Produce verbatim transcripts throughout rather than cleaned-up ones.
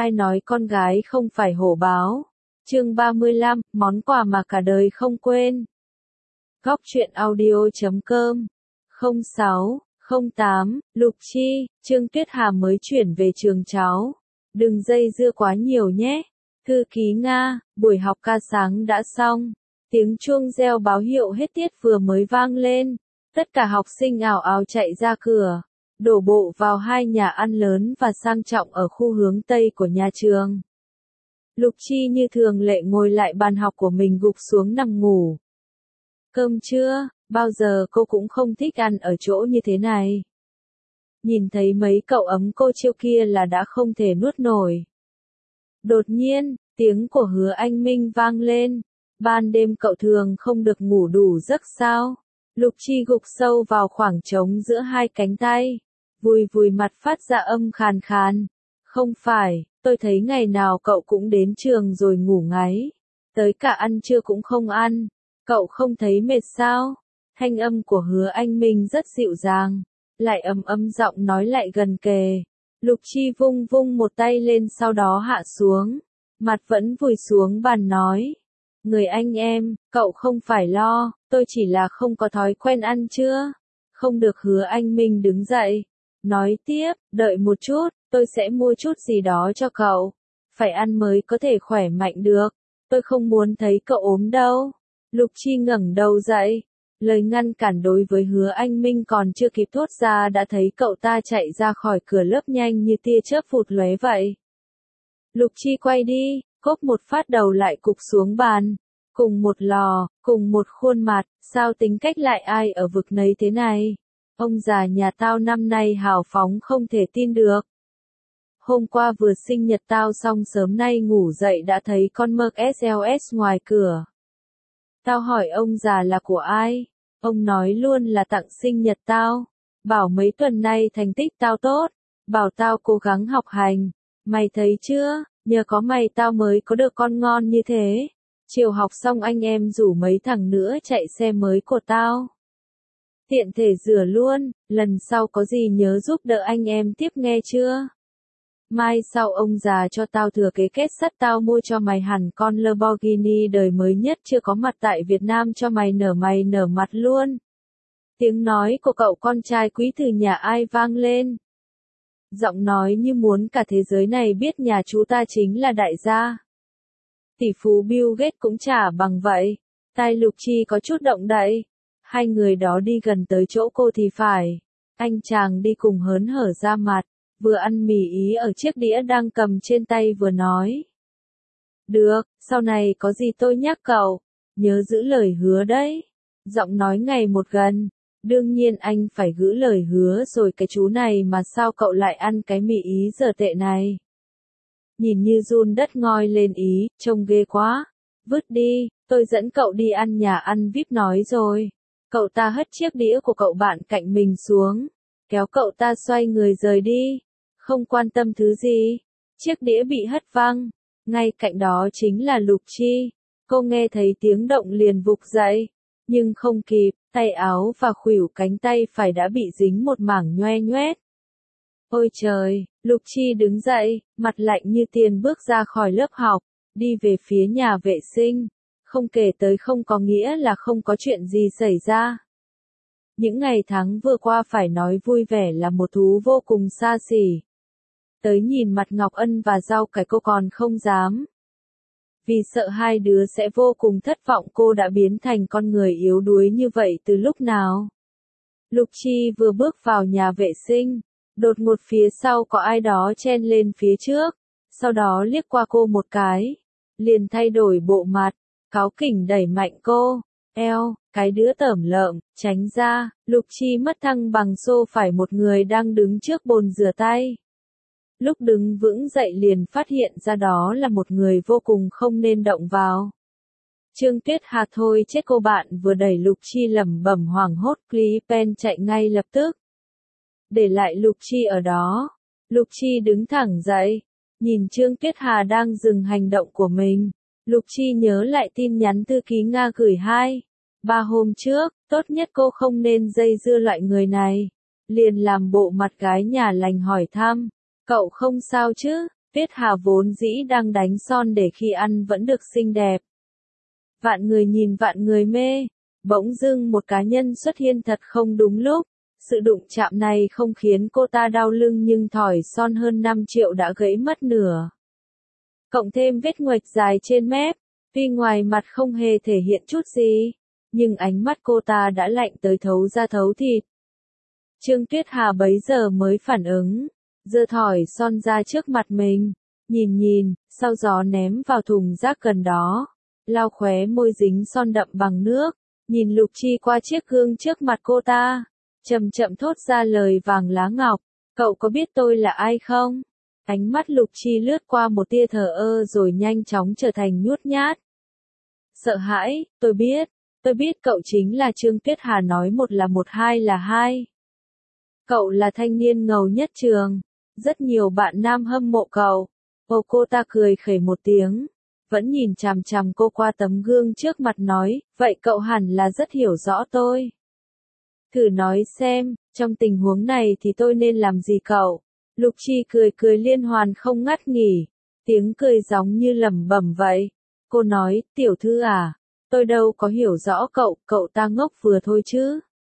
Ai nói con gái không phải hổ báo? Chương ba mươi lăm, món quà mà cả đời không quên. Góc truyện audio chấm com không sáu không tám, Lục Chi, Trương Tuyết Hà mới chuyển về trường cháu. Đừng dây dưa quá nhiều nhé. Thư ký Nga, buổi học ca sáng đã xong. Tiếng chuông reo báo hiệu hết tiết vừa mới vang lên. Tất cả học sinh ào ào chạy ra cửa, đổ bộ vào hai nhà ăn lớn và sang trọng ở khu hướng Tây của nhà trường. Lục Chi như thường lệ ngồi lại bàn học của mình gục xuống nằm ngủ. Cơm trưa, bao giờ cô cũng không thích ăn ở chỗ như thế này. Nhìn thấy mấy cậu ấm cô chiêu kia là đã không thể nuốt nổi. Đột nhiên, tiếng của Hứa Anh Minh vang lên. Ban đêm cậu thường không được ngủ đủ giấc sao? Lục Chi gục sâu vào khoảng trống giữa hai cánh tay, vùi vùi mặt phát ra âm khàn khàn. Không phải, tôi thấy ngày nào cậu cũng đến trường rồi ngủ ngáy. Tới cả ăn trưa cũng không ăn. Cậu không thấy mệt sao? Thanh âm của Hứa Anh Minh rất dịu dàng, lại ấm ấm giọng nói lại gần kề. Lục Chi vung vung một tay lên sau đó hạ xuống, mặt vẫn vùi xuống bàn nói. Người anh em, cậu không phải lo, tôi chỉ là không có thói quen ăn trưa. Không được. Hứa Anh Minh đứng dậy, nói tiếp, đợi một chút, tôi sẽ mua chút gì đó cho cậu. Phải ăn mới có thể khỏe mạnh được, tôi không muốn thấy cậu ốm đâu. Lục Chi ngẩng đầu dậy, lời ngăn cản đối với Hứa Anh Minh còn chưa kịp thốt ra đã thấy cậu ta chạy ra khỏi cửa lớp nhanh như tia chớp vụt lóe vậy. Lục Chi quay đi, cốp một phát đầu lại cục xuống bàn. Cùng một lò, cùng một khuôn mặt, sao tính cách lại ai ở vực nấy thế này? Ông già nhà tao năm nay hào phóng không thể tin được. Hôm qua vừa sinh nhật tao xong sớm nay ngủ dậy đã thấy con Merc ét lờ ét ngoài cửa. Tao hỏi ông già là của ai? Ông nói luôn là tặng sinh nhật tao. Bảo mấy tuần nay thành tích tao tốt. Bảo tao cố gắng học hành. Mày thấy chưa, nhờ có mày tao mới có được con ngon như thế. Chiều học xong anh em rủ mấy thằng nữa chạy xe mới của tao. Tiện thể rửa luôn, lần sau có gì nhớ giúp đỡ anh em tiếp nghe chưa? Mai sau ông già cho tao thừa kế kết sắt tao mua cho mày hẳn con Lamborghini đời mới nhất chưa có mặt tại Việt Nam cho mày nở mày nở mặt luôn. Tiếng nói của cậu con trai quý từ nhà ai vang lên. Giọng nói như muốn cả thế giới này biết nhà chú ta chính là đại gia. Tỷ phú Bill Gates cũng chả bằng vậy. Tai Lục Chi có chút động đậy. Hai người đó đi gần tới chỗ cô thì phải. Anh chàng đi cùng hớn hở ra mặt, vừa ăn mì Ý ở chiếc đĩa đang cầm trên tay vừa nói. Được, sau này có gì tôi nhắc cậu. Nhớ giữ lời hứa đấy. Giọng nói ngày một gần. Đương nhiên anh phải giữ lời hứa rồi cái chú này mà sao cậu lại ăn cái mì Ý dở tệ này. Nhìn như giun đất ngoi lên Ý, trông ghê quá. Vứt đi, tôi dẫn cậu đi ăn nhà ăn víp nói rồi. Cậu ta hất chiếc đĩa của cậu bạn cạnh mình xuống, kéo cậu ta xoay người rời đi, không quan tâm thứ gì. Chiếc đĩa bị hất văng, ngay cạnh đó chính là Lục Chi. Cô nghe thấy tiếng động liền vụt dậy, nhưng không kịp, tay áo và khuỷu cánh tay phải đã bị dính một mảng nhoe nhoét. Ôi trời, Lục Chi đứng dậy, mặt lạnh như tiền bước ra khỏi lớp học, đi về phía nhà vệ sinh. Không kể tới không có nghĩa là không có chuyện gì xảy ra. Những ngày tháng vừa qua phải nói vui vẻ là một thú vô cùng xa xỉ. Tới nhìn mặt Ngọc Ân và rau cải cô còn không dám. Vì sợ hai đứa sẽ vô cùng thất vọng cô đã biến thành con người yếu đuối như vậy từ lúc nào. Lục Chi vừa bước vào nhà vệ sinh. Đột ngột phía sau có ai đó chen lên phía trước, sau đó liếc qua cô một cái, liền thay đổi bộ mặt, cáu kỉnh đẩy mạnh cô. Eo, cái đứa tởm lợm, tránh ra. Lục Chi mất thăng bằng xô phải một người đang đứng trước bồn rửa tay. Lúc đứng vững dậy liền phát hiện ra đó là một người vô cùng không nên động vào. Trương Tuyết Hà thôi chết cô bạn vừa đẩy Lục Chi lẩm bẩm hoảng hốt Clipen chạy ngay lập tức. Để lại Lục Chi ở đó. Lục Chi đứng thẳng dậy, nhìn Trương Tuyết Hà đang dừng hành động của mình. Lục Chi nhớ lại tin nhắn thư ký Nga gửi hai, ba hôm trước, tốt nhất cô không nên dây dưa loại người này. Liền làm bộ mặt gái nhà lành hỏi thăm, cậu không sao chứ, Tuyết Hà vốn dĩ đang đánh son để khi ăn vẫn được xinh đẹp. Vạn người nhìn vạn người mê, bỗng dưng một cá nhân xuất hiện thật không đúng lúc. Sự đụng chạm này không khiến cô ta đau lưng nhưng thỏi son hơn năm triệu đã gãy mất nửa. Cộng thêm vết nguệch dài trên mép, tuy ngoài mặt không hề thể hiện chút gì, nhưng ánh mắt cô ta đã lạnh tới thấu da thấu thịt. Trương Tuyết Hà bấy giờ mới phản ứng, giơ thỏi son ra trước mặt mình, nhìn nhìn, sau đó ném vào thùng rác gần đó, lau khóe môi dính son đậm bằng nước, nhìn Lục Chi qua chiếc gương trước mặt cô ta, chậm chậm thốt ra lời vàng lá ngọc, cậu có biết tôi là ai không? Ánh mắt Lục Chi lướt qua một tia thờ ơ rồi nhanh chóng trở thành nhút nhát. Sợ hãi, tôi biết, tôi biết cậu chính là Trương Tuyết Hà nói một là một hai là hai. Cậu là thanh niên ngầu nhất trường, rất nhiều bạn nam hâm mộ cậu. Ồ, cô ta cười khẩy một tiếng, vẫn nhìn chằm chằm cô qua tấm gương trước mặt nói, vậy cậu hẳn là rất hiểu rõ tôi. Thử nói xem, trong tình huống này thì tôi nên làm gì cậu? Lục Chi cười cười liên hoàn không ngắt nghỉ, tiếng cười giống như lẩm bẩm vậy. Cô nói, tiểu thư à, tôi đâu có hiểu rõ cậu, cậu ta ngốc vừa thôi chứ.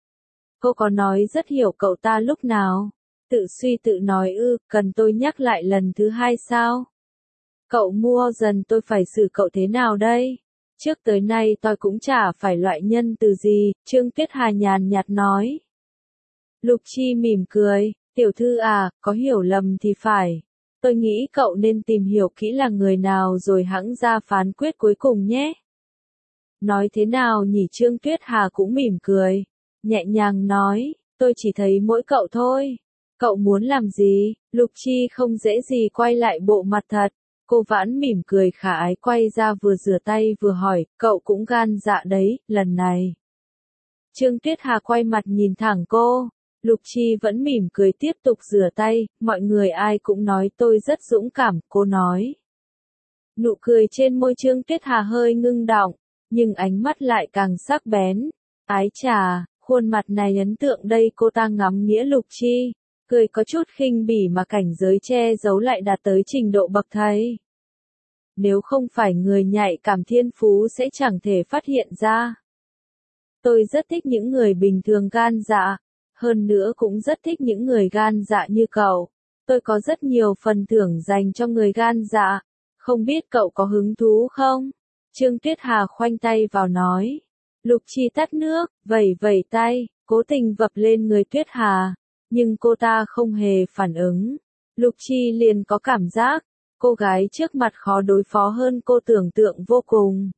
Cô có nói rất hiểu cậu ta lúc nào? Tự suy tự nói ư, cần tôi nhắc lại lần thứ hai sao? Cậu mua dần tôi phải xử cậu thế nào đây? Trước tới nay tôi cũng chả phải loại nhân từ gì, Trương Tuyết Hà nhàn nhạt nói. Lục Chi mỉm cười, tiểu thư à, có hiểu lầm thì phải. Tôi nghĩ cậu nên tìm hiểu kỹ là người nào rồi hẵng ra phán quyết cuối cùng nhé. Nói thế nào nhỉ? Trương Tuyết Hà cũng mỉm cười, nhẹ nhàng nói, tôi chỉ thấy mỗi cậu thôi. Cậu muốn làm gì? Lục Chi không dễ gì quay lại bộ mặt thật. Cô Vãn mỉm cười khả ái quay ra vừa rửa tay vừa hỏi, cậu cũng gan dạ đấy, lần này. Trương Tuyết Hà quay mặt nhìn thẳng cô. Lục Chi vẫn mỉm cười tiếp tục rửa tay, mọi người ai cũng nói tôi rất dũng cảm, cô nói. Nụ cười trên môi Trương Tuyết Hà hơi ngưng đọng, nhưng ánh mắt lại càng sắc bén. Ái chà, khuôn mặt này ấn tượng đây. Cô ta ngắm nghĩa Lục Chi, cười có chút khinh bỉ mà cảnh giới che giấu lại đạt tới trình độ bậc thầy. Nếu không phải người nhạy cảm thiên phú sẽ chẳng thể phát hiện ra. Tôi rất thích những người bình thường gan dạ, hơn nữa cũng rất thích những người gan dạ như cậu. Tôi có rất nhiều phần thưởng dành cho người gan dạ, không biết cậu có hứng thú không? Trương Tuyết Hà khoanh tay vào nói. Lục Chi tắt nước, vẩy vẩy tay, cố tình vập lên người Tuyết Hà, nhưng cô ta không hề phản ứng. Lục Chi liền có cảm giác, cô gái trước mặt khó đối phó hơn cô tưởng tượng vô cùng.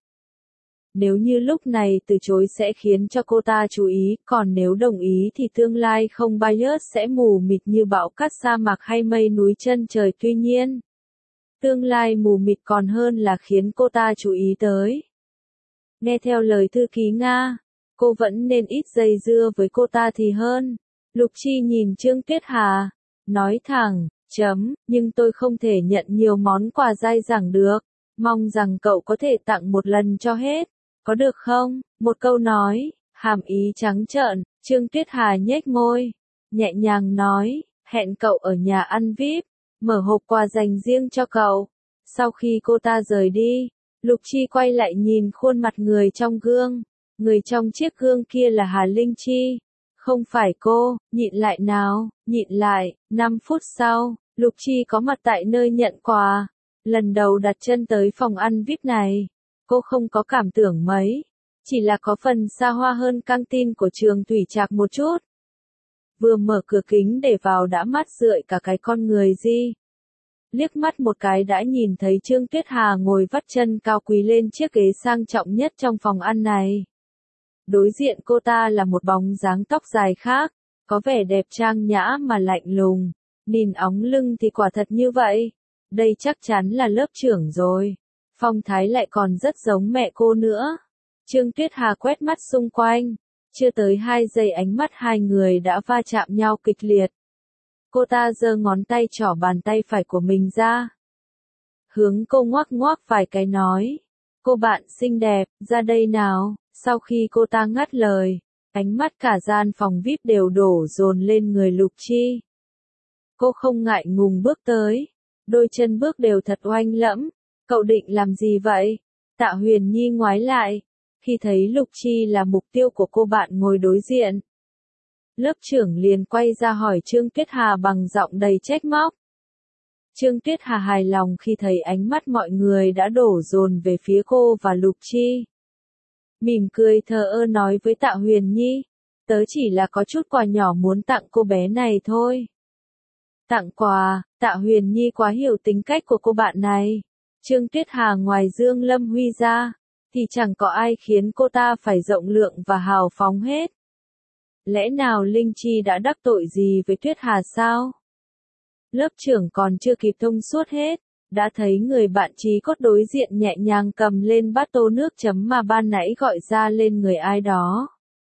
Nếu như lúc này từ chối sẽ khiến cho cô ta chú ý, còn nếu đồng ý thì tương lai không bias sẽ mù mịt như bão cát sa mạc hay mây núi chân trời. Tuy nhiên, tương lai mù mịt còn hơn là khiến cô ta chú ý tới. Nghe theo lời thư ký Nga, cô vẫn nên ít dây dưa với cô ta thì hơn. Lục Chi nhìn Trương Tuyết Hà, nói thẳng, chấm, nhưng tôi không thể nhận nhiều món quà dai dẳng được, mong rằng cậu có thể tặng một lần cho hết, có được không? Một câu nói, hàm ý trắng trợn. Trương Tuyết Hà nhếch môi, nhẹ nhàng nói, hẹn cậu ở nhà ăn vi ai pi, mở hộp quà dành riêng cho cậu. Sau khi cô ta rời đi, Lục Chi quay lại nhìn khuôn mặt người trong gương, người trong chiếc gương kia là Hà Linh Chi. Không phải cô, nhịn lại nào, nhịn lại. Năm phút sau, Lục Chi có mặt tại nơi nhận quà. Lần đầu đặt chân tới phòng ăn vi ai pi này, cô không có cảm tưởng mấy, chỉ là có phần xa hoa hơn căng tin của trường Thủy Trạc một chút. Vừa mở cửa kính để vào đã mắt rượi cả cái con người gì. Liếc mắt một cái đã nhìn thấy Trương Tuyết Hà ngồi vắt chân cao quý lên chiếc ghế sang trọng nhất trong phòng ăn này. Đối diện cô ta là một bóng dáng tóc dài khác, có vẻ đẹp trang nhã mà lạnh lùng. Nhìn óng lưng thì quả thật như vậy. Đây chắc chắn là lớp trưởng rồi. Phong thái lại còn rất giống mẹ cô nữa. Trương Tuyết Hà quét mắt xung quanh. Chưa tới hai giây ánh mắt hai người đã va chạm nhau kịch liệt. Cô ta giơ ngón tay trỏ bàn tay phải của mình ra. Hướng cô ngoắc ngoắc vài cái nói. Cô bạn xinh đẹp, ra đây nào. Sau khi cô ta ngắt lời, ánh mắt cả gian phòng vi ai pi đều đổ dồn lên người Lục Chi. Cô không ngại ngùng bước tới, đôi chân bước đều thật oanh lẫm. Cậu định làm gì vậy? Tạ Huyền Nhi ngoái lại, khi thấy Lục Chi là mục tiêu của cô bạn ngồi đối diện. Lớp trưởng liền quay ra hỏi Trương Tuyết Hà bằng giọng đầy trách móc. Trương Tuyết Hà hài lòng khi thấy ánh mắt mọi người đã đổ dồn về phía cô và Lục Chi. Mỉm cười thờ ơ nói với Tạ Huyền Nhi, tớ chỉ là có chút quà nhỏ muốn tặng cô bé này thôi. Tặng quà, Tạ Huyền Nhi quá hiểu tính cách của cô bạn này. Trương Tuyết Hà ngoài Dương Lâm Huy ra, thì chẳng có ai khiến cô ta phải rộng lượng và hào phóng hết. Lẽ nào Linh Chi đã đắc tội gì với Tuyết Hà sao? Lớp trưởng còn chưa kịp thông suốt hết, đã thấy người bạn trí cốt đối diện nhẹ nhàng cầm lên bát tô nước chấm mà ban nãy gọi ra lên người ai đó.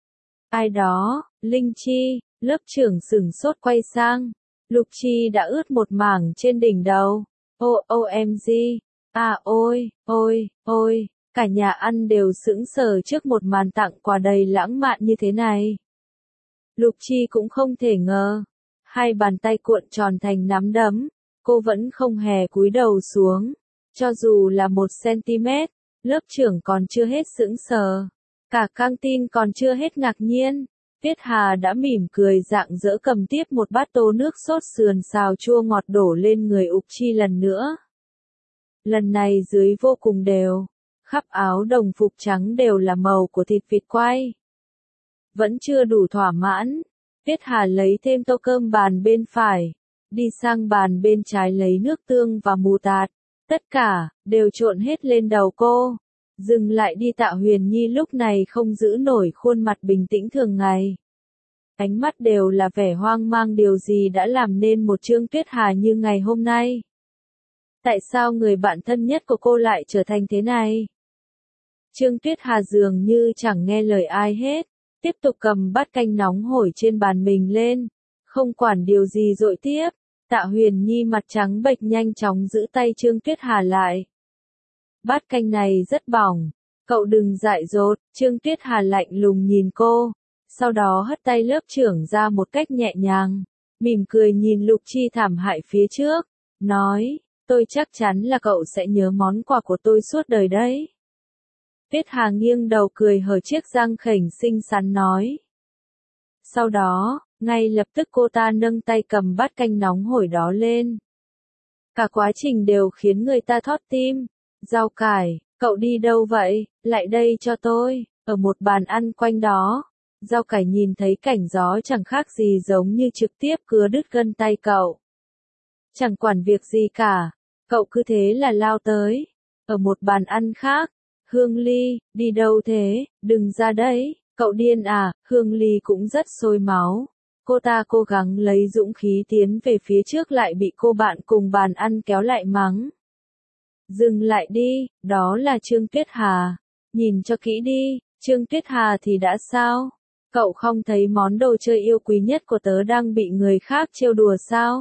Ai đó, Linh Chi, lớp trưởng sửng sốt quay sang. Lục Chi đã ướt một mảng trên đỉnh đầu. Ô ô em gi, à ôi, ôi, ôi, cả nhà ăn đều sững sờ trước một màn tặng quà đầy lãng mạn như thế này. Lục Chi cũng không thể ngờ. Hai bàn tay cuộn tròn thành nắm đấm, cô vẫn không hề cúi đầu xuống. Cho dù là một centimet, lớp trưởng còn chưa hết sững sờ. Cả căng tin còn chưa hết ngạc nhiên. Tuyết Hà đã mỉm cười rạng rỡ cầm tiếp một bát tô nước sốt sườn xào chua ngọt đổ lên người Ục Chi lần nữa. Lần này dưới vô cùng đều, khắp áo đồng phục trắng đều là màu của thịt vịt quay. Vẫn chưa đủ thỏa mãn, Tuyết Hà lấy thêm tô cơm bàn bên phải, đi sang bàn bên trái lấy nước tương và mù tạt, tất cả, đều trộn hết lên đầu cô. Dừng lại đi Tạ Huyền Nhi lúc này không giữ nổi khuôn mặt bình tĩnh thường ngày. Ánh mắt đều là vẻ hoang mang điều gì đã làm nên một Trương Tuyết Hà như ngày hôm nay. Tại sao người bạn thân nhất của cô lại trở thành thế này? Trương Tuyết Hà dường như chẳng nghe lời ai hết, tiếp tục cầm bát canh nóng hổi trên bàn mình lên, không quản điều gì dội tiếp. Tạ Huyền Nhi mặt trắng bệch nhanh chóng giữ tay Trương Tuyết Hà lại. Bát canh này rất bỏng, cậu đừng dại dột. Trương Tuyết Hà lạnh lùng nhìn cô, sau đó hất tay lớp trưởng ra một cách nhẹ nhàng, mỉm cười nhìn Lục Chi thảm hại phía trước, nói, tôi chắc chắn là cậu sẽ nhớ món quà của tôi suốt đời đấy. Tuyết Hà nghiêng đầu cười hở chiếc răng khểnh xinh xắn nói. Sau đó, ngay lập tức cô ta nâng tay cầm bát canh nóng hổi đó lên. Cả quá trình đều khiến người ta thót tim. Rau cải, cậu đi đâu vậy? Lại đây cho tôi. Ở một bàn ăn quanh đó, Rau cải nhìn thấy cảnh gió chẳng khác gì giống như trực tiếp cứa đứt gân tay cậu. Chẳng quản việc gì cả, cậu cứ thế là lao tới. Ở một bàn ăn khác, Hương Ly, đi đâu thế? Đừng ra đấy, cậu điên à? Hương Ly cũng rất sôi máu. Cô ta cố gắng lấy dũng khí tiến về phía trước lại bị cô bạn cùng bàn ăn kéo lại mắng. Dừng lại đi, đó là Trương Tuyết Hà. Nhìn cho kỹ đi, Trương Tuyết Hà thì đã sao? Cậu không thấy món đồ chơi yêu quý nhất của tớ đang bị người khác trêu đùa sao?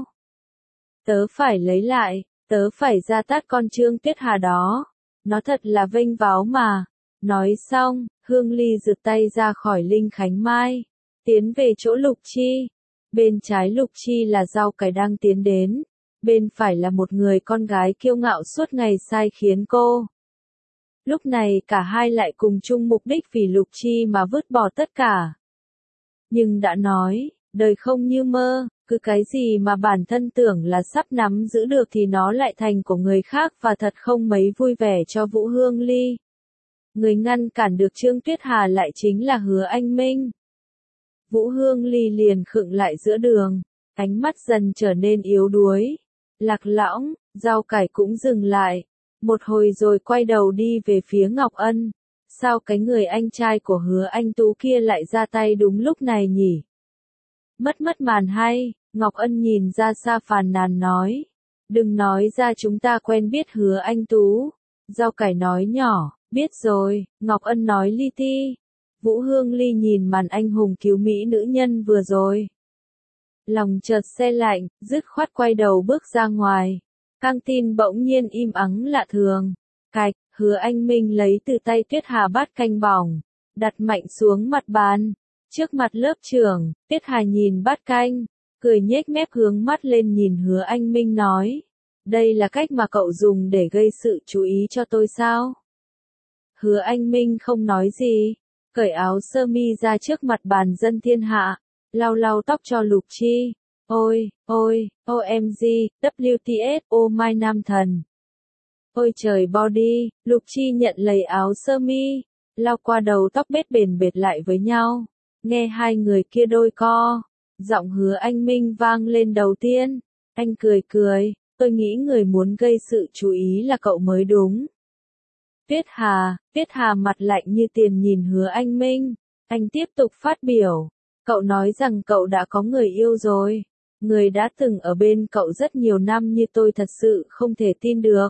Tớ phải lấy lại, tớ phải ra tát con Trương Tuyết Hà đó. Nó thật là vênh váo mà. Nói xong, Hương Ly giật tay ra khỏi Linh Khánh Mai, tiến về chỗ Lục Chi. Bên trái Lục Chi là Rau cải đang tiến đến. Bên phải là một người con gái kiêu ngạo suốt ngày sai khiến cô. Lúc này cả hai lại cùng chung mục đích vì Lục Chi mà vứt bỏ tất cả. Nhưng đã nói, đời không như mơ, cứ cái gì mà bản thân tưởng là sắp nắm giữ được thì nó lại thành của người khác và thật không mấy vui vẻ cho Vũ Hương Ly. Người ngăn cản được Trương Tuyết Hà lại chính là Hứa Anh Minh. Vũ Hương Ly liền khựng lại giữa đường, ánh mắt dần trở nên yếu đuối. Lạc Lõng, Rau cải cũng dừng lại, một hồi rồi quay đầu đi về phía Ngọc Ân. Sao cái người anh trai của Hứa Anh Tú kia lại ra tay đúng lúc này nhỉ? Mất mất màn hay, Ngọc Ân nhìn ra xa phàn nàn nói. Đừng nói ra chúng ta quen biết Hứa Anh Tú. Rau cải nói nhỏ, biết rồi, Ngọc Ân nói li ti. Vũ Hương Ly nhìn màn anh hùng cứu mỹ nữ nhân vừa rồi. Lòng chợt se lạnh, dứt khoát quay đầu bước ra ngoài. Căng tin bỗng nhiên im ắng lạ thường. Cạch, Hứa Anh Minh lấy từ tay Tuyết Hà bát canh bỏng, đặt mạnh xuống mặt bàn. Trước mặt lớp trưởng, Tuyết Hà nhìn bát canh, cười nhếch mép hướng mắt lên nhìn Hứa Anh Minh nói. Đây là cách mà cậu dùng để gây sự chú ý cho tôi sao? Hứa Anh Minh không nói gì, cởi áo sơ mi ra trước mặt bàn dân thiên hạ, lau lau tóc cho Lục Chi. Ôi, ôi, o em giê, W T S, oh my nam thần. Ôi trời body, Lục Chi nhận lấy áo sơ mi, lau qua đầu tóc bết bền bệt lại với nhau. Nghe hai người kia đôi co, giọng Hứa Anh Minh vang lên đầu tiên. Anh cười cười, tôi nghĩ người muốn gây sự chú ý là cậu mới đúng. Tuyết Hà, Tuyết Hà mặt lạnh như tiền nhìn Hứa Anh Minh. Anh tiếp tục phát biểu. Cậu nói rằng cậu đã có người yêu rồi. Người đã từng ở bên cậu rất nhiều năm như tôi thật sự không thể tin được.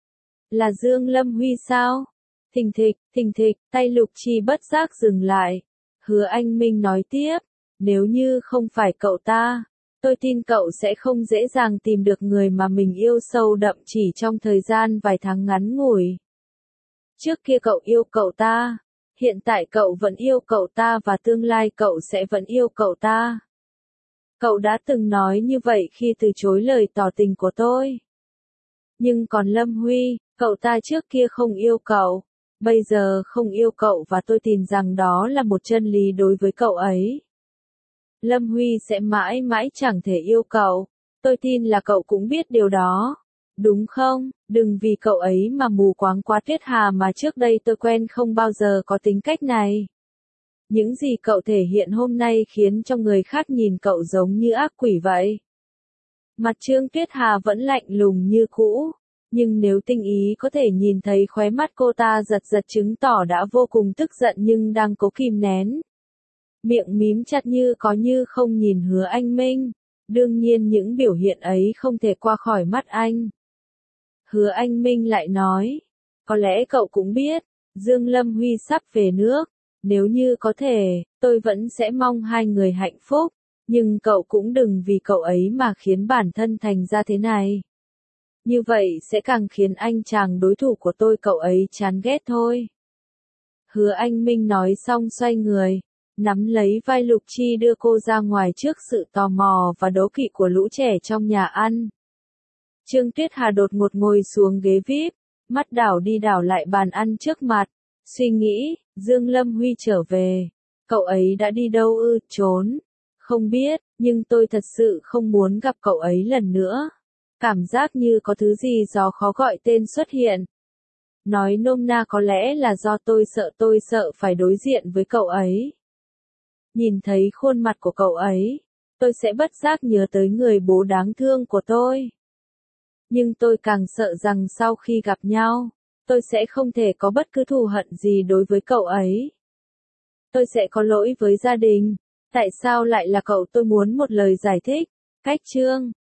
Là Dương Lâm Huy sao? Thình thịch, thình thịch, tay Lục Chi bất giác dừng lại. Hứa Anh Minh nói tiếp. Nếu như không phải cậu ta, tôi tin cậu sẽ không dễ dàng tìm được người mà mình yêu sâu đậm chỉ trong thời gian vài tháng ngắn ngủi. Trước kia cậu yêu cậu ta, hiện tại cậu vẫn yêu cậu ta và tương lai cậu sẽ vẫn yêu cậu ta. Cậu đã từng nói như vậy khi từ chối lời tỏ tình của tôi. Nhưng còn Lâm Huy, cậu ta trước kia không yêu cậu, bây giờ không yêu cậu và tôi tin rằng đó là một chân lý đối với cậu ấy. Lâm Huy sẽ mãi mãi chẳng thể yêu cậu, tôi tin là cậu cũng biết điều đó. Đúng không? Đừng vì cậu ấy mà mù quáng quá Tuyết Hà mà trước đây tôi quen không bao giờ có tính cách này. Những gì cậu thể hiện hôm nay khiến cho người khác nhìn cậu giống như ác quỷ vậy. Mặt Trương Tuyết Hà vẫn lạnh lùng như cũ, nhưng nếu tinh ý có thể nhìn thấy khóe mắt cô ta giật giật chứng tỏ đã vô cùng tức giận nhưng đang cố kìm nén. Miệng mím chặt như có như không nhìn Hứa Anh Minh, đương nhiên những biểu hiện ấy không thể qua khỏi mắt anh. Hứa Anh Minh lại nói, có lẽ cậu cũng biết, Dương Lâm Huy sắp về nước, nếu như có thể, tôi vẫn sẽ mong hai người hạnh phúc, nhưng cậu cũng đừng vì cậu ấy mà khiến bản thân thành ra thế này. Như vậy sẽ càng khiến anh chàng đối thủ của tôi cậu ấy chán ghét thôi. Hứa Anh Minh nói xong xoay người, nắm lấy vai Lục Chi đưa cô ra ngoài trước sự tò mò và đố kỵ của lũ trẻ trong nhà ăn. Trương Tuyết Hà đột ngột ngồi xuống ghế vi ai pi, mắt đảo đi đảo lại bàn ăn trước mặt, suy nghĩ, Dương Lâm Huy trở về, cậu ấy đã đi đâu ư, trốn, không biết, nhưng tôi thật sự không muốn gặp cậu ấy lần nữa. Cảm giác như có thứ gì đó khó gọi tên xuất hiện. Nói nôm na có lẽ là do tôi sợ tôi sợ phải đối diện với cậu ấy. Nhìn thấy khuôn mặt của cậu ấy, tôi sẽ bất giác nhớ tới người bố đáng thương của tôi. Nhưng tôi càng sợ rằng sau khi gặp nhau, tôi sẽ không thể có bất cứ thù hận gì đối với cậu ấy. Tôi sẽ có lỗi với gia đình. Tại sao lại là cậu? Tôi muốn một lời giải thích. Cách chương